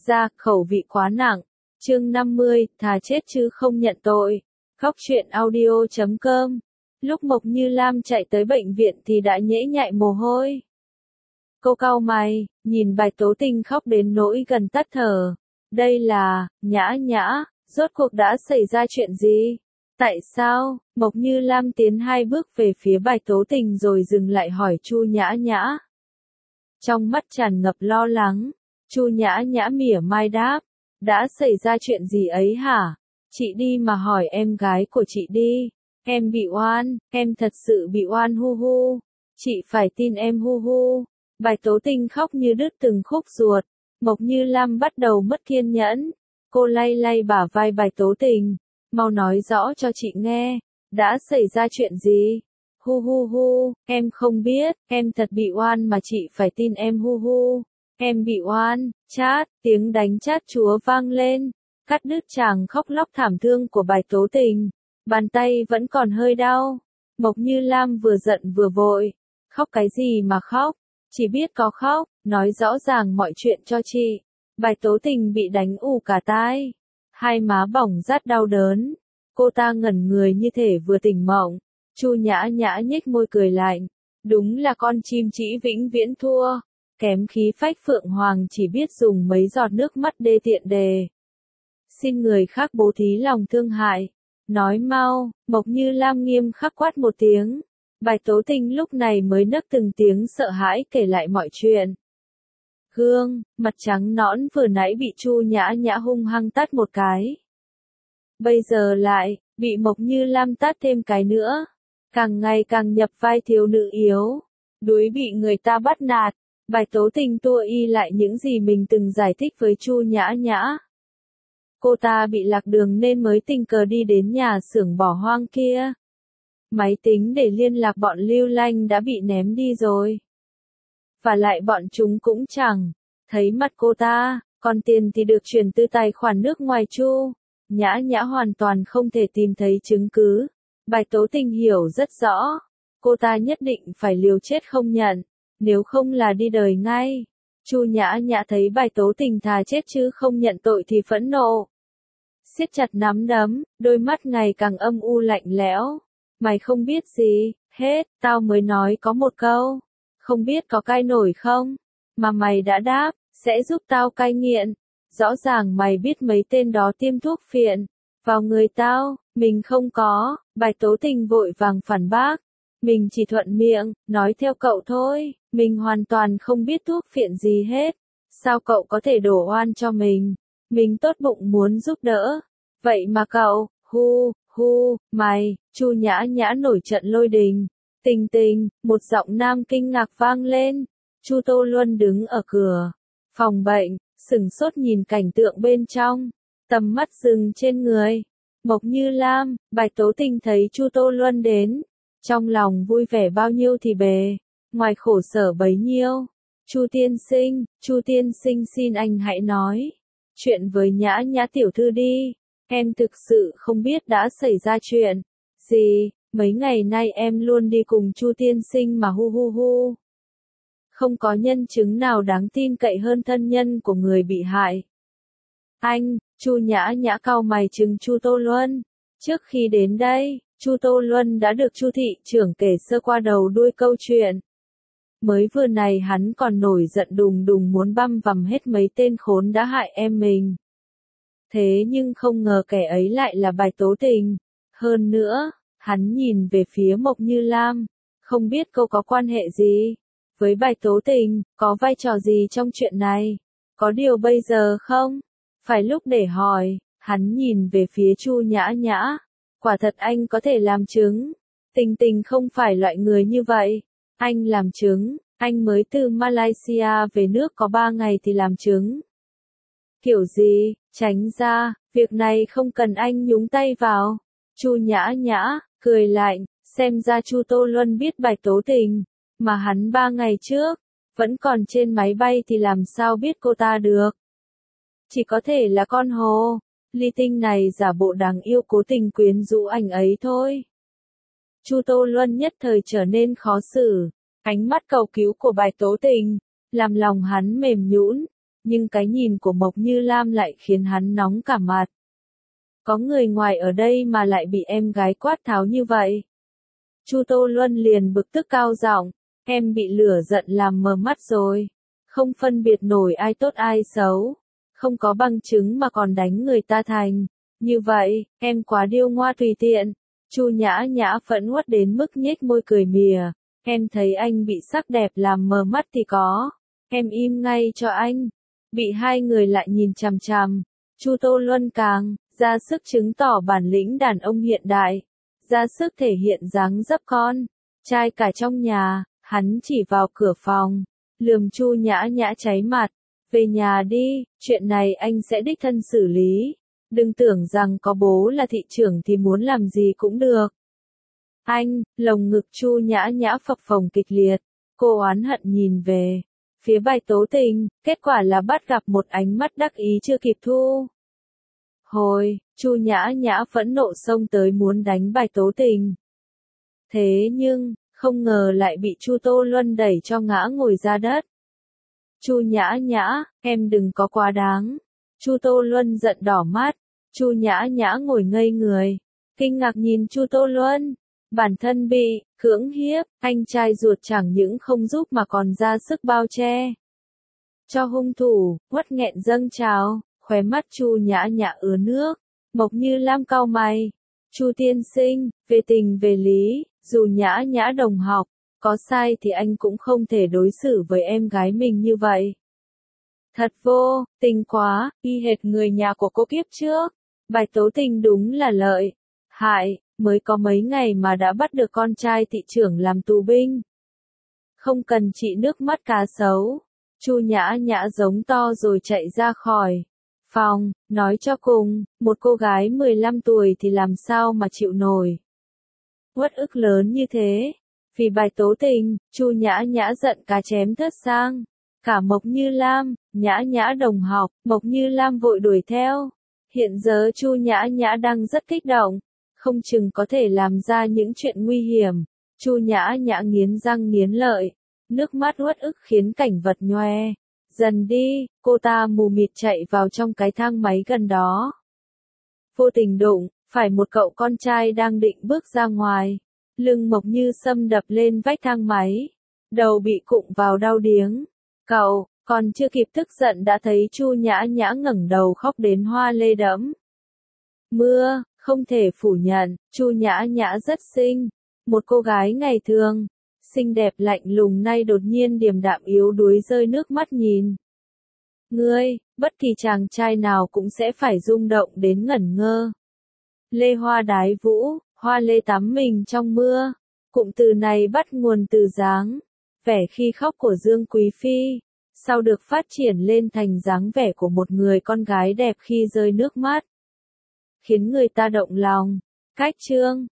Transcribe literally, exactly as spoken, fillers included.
ra, khẩu vị quá nặng. Chương năm mươi, thà chết chứ không nhận tội. Khóc chuyện audio chấm com. Lúc Mộc Như Lam chạy tới bệnh viện thì đã nhễ nhại mồ hôi. Cô cau mày, nhìn Bạch Tố Tình khóc đến nỗi gần tắt thở. Đây là, Nhã Nhã, rốt cuộc đã xảy ra chuyện gì? Tại sao? Mộc Như Lam tiến hai bước về phía Bạch Tố Tình rồi dừng lại hỏi Chu Nhã Nhã. Trong mắt tràn ngập lo lắng, Chu Nhã Nhã mỉa mai đáp, đã xảy ra chuyện gì ấy hả? Chị đi mà hỏi em gái của chị đi. Em bị oan, em thật sự bị oan hu hu. Chị phải tin em hu hu. Bạch Tố Tình khóc như đứt từng khúc ruột. Mộc Như Lam bắt đầu mất kiên nhẫn. Cô lay lay bả vai Bạch Tố Tình. Mau nói rõ cho chị nghe. Đã xảy ra chuyện gì? Hu hu hu, em không biết, em thật bị oan mà chị phải tin em hu hu. Em bị oan, chát, tiếng đánh chát chúa vang lên. Cắt đứt chàng khóc lóc thảm thương của Bạch Tố Tình. Bàn tay vẫn còn hơi đau. Mộc Như Lam vừa giận vừa vội. Khóc cái gì mà khóc? Chỉ biết có khóc, nói rõ ràng mọi chuyện cho chị. Bạch Tố Tình bị đánh ù cả tai. Hai má bỏng rát đau đớn. Cô ta ngẩn người như thể vừa tỉnh mộng. Chu Nhã Nhã nhếch môi cười lạnh. Đúng là con chim chỉ vĩnh viễn thua. Kém khí phách Phượng Hoàng chỉ biết dùng mấy giọt nước mắt đê tiện đề. Xin người khác bố thí lòng thương hại. Nói mau, Mộc Như Lam nghiêm khắc quát một tiếng. Bạch Tố Tình lúc này mới nấc từng tiếng sợ hãi kể lại mọi chuyện. Gương, mặt trắng nõn vừa nãy bị Chu Nhã Nhã hung hăng tát một cái. Bây giờ lại, bị Mộc Như Lam tát thêm cái nữa. Càng ngày càng nhập vai thiếu nữ yếu. Đuối bị người ta bắt nạt. Bạch Tố Tình tua y lại những gì mình từng giải thích với Chu Nhã Nhã. Cô ta bị lạc đường nên mới tình cờ đi đến nhà xưởng bỏ hoang kia. Máy tính để liên lạc bọn Lưu Lanh đã bị ném đi rồi. Và lại bọn chúng cũng chẳng thấy mặt cô ta, còn tiền thì được chuyển từ tài khoản nước ngoài Chu. Nhã Nhã hoàn toàn không thể tìm thấy chứng cứ. Bạch Tố Tình hiểu rất rõ. Cô ta nhất định phải liều chết không nhận. Nếu không là đi đời ngay. Chu Nhã Nhã thấy Bạch Tố Tình thà chết chứ không nhận tội thì phẫn nộ. Siết chặt nắm đấm, đôi mắt ngày càng âm u lạnh lẽo. Mày không biết gì, hết, tao mới nói có một câu. Không biết có cai nổi không? Mà mày đã đáp, sẽ giúp tao cai nghiện. Rõ ràng mày biết mấy tên đó tiêm thuốc phiện vào người tao, mình không có. Bạch Tố Tình vội vàng phản bác. Mình chỉ thuận miệng, nói theo cậu thôi, mình hoàn toàn không biết thuốc phiện gì hết. Sao cậu có thể đổ oan cho mình? Mình tốt bụng muốn giúp đỡ. Vậy mà cậu, hu, hu, mày, Chu Nhã Nhã nổi trận lôi đình. Tình Tình, một giọng nam kinh ngạc vang lên. Chu Tô Luân đứng ở cửa phòng bệnh, sửng sốt nhìn cảnh tượng bên trong, tầm mắt dừng trên người Mộc Như Lam. Bạch Tố Tình thấy Chu Tô Luân đến, trong lòng vui vẻ bao nhiêu thì bề ngoài khổ sở bấy nhiêu. Chu tiên sinh, Chu tiên sinh xin anh hãy nói chuyện với Nhã Nhã tiểu thư đi. Em thực sự không biết đã xảy ra chuyện gì. Mấy ngày nay em luôn đi cùng Chu tiên sinh mà hu hu hu. Không có nhân chứng nào đáng tin cậy hơn thân nhân của người bị hại. Anh, Chu Nhã Nhã cau mày trừng Chu Tô Luân. Trước khi đến đây, Chu Tô Luân đã được Chu thị trưởng kể sơ qua đầu đuôi câu chuyện. Mới vừa này hắn còn nổi giận đùng đùng muốn băm vằm hết mấy tên khốn đã hại em mình. Thế nhưng không ngờ kẻ ấy lại là Bạch Tố Tình. Hơn nữa, hắn nhìn về phía Mộc Như Lam, không biết cô có quan hệ gì với Bạch Tố Tình, có vai trò gì trong chuyện này, có điều bây giờ không phải lúc để hỏi. Hắn nhìn về phía Chu Nhã Nhã, quả thật anh có thể làm chứng. Tình Tình không phải loại người như vậy. Anh làm chứng, anh mới từ Malaysia về nước có ba ngày thì làm chứng. Kiểu gì, tránh ra, việc này không cần anh nhúng tay vào. Chu Nhã Nhã cười lạnh, xem ra Chu Tô Luân biết Bạch Tố Tình, mà hắn ba ngày trước vẫn còn trên máy bay thì làm sao biết cô ta được. Chỉ có thể là con hồ ly tinh này giả bộ đáng yêu cố tình quyến rũ anh ấy thôi. Chu Tô Luân nhất thời trở nên khó xử. Ánh mắt cầu cứu của Bạch Tố Tình làm lòng hắn mềm nhũn, nhưng cái nhìn của Mộc Như Lam lại khiến hắn nóng cả mặt. Có người ngoài ở đây mà lại bị em gái quát tháo như vậy. Chu Tô Luân liền bực tức cao giọng, em bị lửa giận làm mờ mắt rồi, không phân biệt nổi ai tốt ai xấu, không có bằng chứng mà còn đánh người ta thành. Như vậy, em quá điêu ngoa tùy tiện. Chu Nhã Nhã phẫn uất đến mức nhếch môi cười mỉa, em thấy anh bị sắc đẹp làm mờ mắt thì có, em im ngay cho anh. Bị hai người lại nhìn chằm chằm, Chu Tô Luân càng ra sức chứng tỏ bản lĩnh đàn ông hiện đại, ra sức thể hiện dáng dấp con trai cả trong nhà. Hắn chỉ vào cửa phòng, lườm Chu Nhã Nhã cháy mặt, về nhà đi, chuyện này anh sẽ đích thân xử lý. Đừng tưởng rằng có bố là thị trưởng thì muốn làm gì cũng được. Anh, lồng ngực Chu Nhã Nhã phập phồng kịch liệt, cô oán hận nhìn về phía Bạch Tố Tình, kết quả là bắt gặp một ánh mắt đắc ý chưa kịp thu hồi. Chu Nhã Nhã phẫn nộ xông tới muốn đánh Bạch Tố Tình. Thế nhưng, không ngờ lại bị Chu Tô Luân đẩy cho ngã ngồi ra đất. Chu Nhã Nhã, em đừng có quá đáng. Chu Tô Luân giận đỏ mắt. Chu Nhã Nhã ngồi ngây người, kinh ngạc nhìn Chu Tô Luân. Bản thân bị cưỡng hiếp, anh trai ruột chẳng những không giúp mà còn ra sức bao che cho hung thủ. Uất nghẹn dâng trào, khóe mắt Chu Nhã Nhã ứa nước. Mộc Như Lam cau mày. Chu tiên sinh, về tình về lý, dù Nhã Nhã đồng học có sai thì anh cũng không thể đối xử với em gái mình như vậy. Thật vô tình quá, y hệt người nhà của cô kiếp trước. Bạch Tố Tình đúng là lợi hại, mới có mấy ngày mà đã bắt được con trai thị trưởng làm tù binh. Không cần trị nước mắt cá sấu. Chu Nhã Nhã giống to rồi chạy ra khỏi phòng, nói cho cùng, một cô gái mười lăm tuổi thì làm sao mà chịu nổi uất ức lớn như thế. Vì Bạch Tố Tình, Chu Nhã Nhã giận cá chém thớt sang cả Mộc Như Lam. Nhã Nhã đồng học, Mộc Như Lam vội đuổi theo. Hiện giờ Chu Nhã Nhã đang rất kích động, không chừng có thể làm ra những chuyện nguy hiểm. Chu Nhã Nhã nghiến răng nghiến lợi, nước mắt uất ức khiến cảnh vật nhoe dần đi. Cô ta mù mịt chạy vào trong cái thang máy gần đó, vô tình đụng phải một cậu con trai đang định bước ra ngoài. Lưng Mộc Như Sâm đập lên vách thang máy, đầu bị cụng vào đau điếng. Cậu còn chưa kịp tức giận đã thấy Chu Nhã Nhã ngẩng đầu khóc đến hoa lê đẫm mưa. Không thể phủ nhận, Chu Nhã Nhã rất xinh. Một cô gái ngày thường xinh đẹp lạnh lùng nay đột nhiên điềm đạm yếu đuối rơi nước mắt nhìn ngươi. Bất kỳ chàng trai nào cũng sẽ phải rung động đến ngẩn ngơ. Lê hoa đái vũ, hoa lê tắm mình trong mưa. Cụm từ này bắt nguồn từ dáng vẻ khi khóc của Dương Quý Phi, sau được phát triển lên thành dáng vẻ của một người con gái đẹp khi rơi nước mắt, khiến người ta động lòng. Cách chương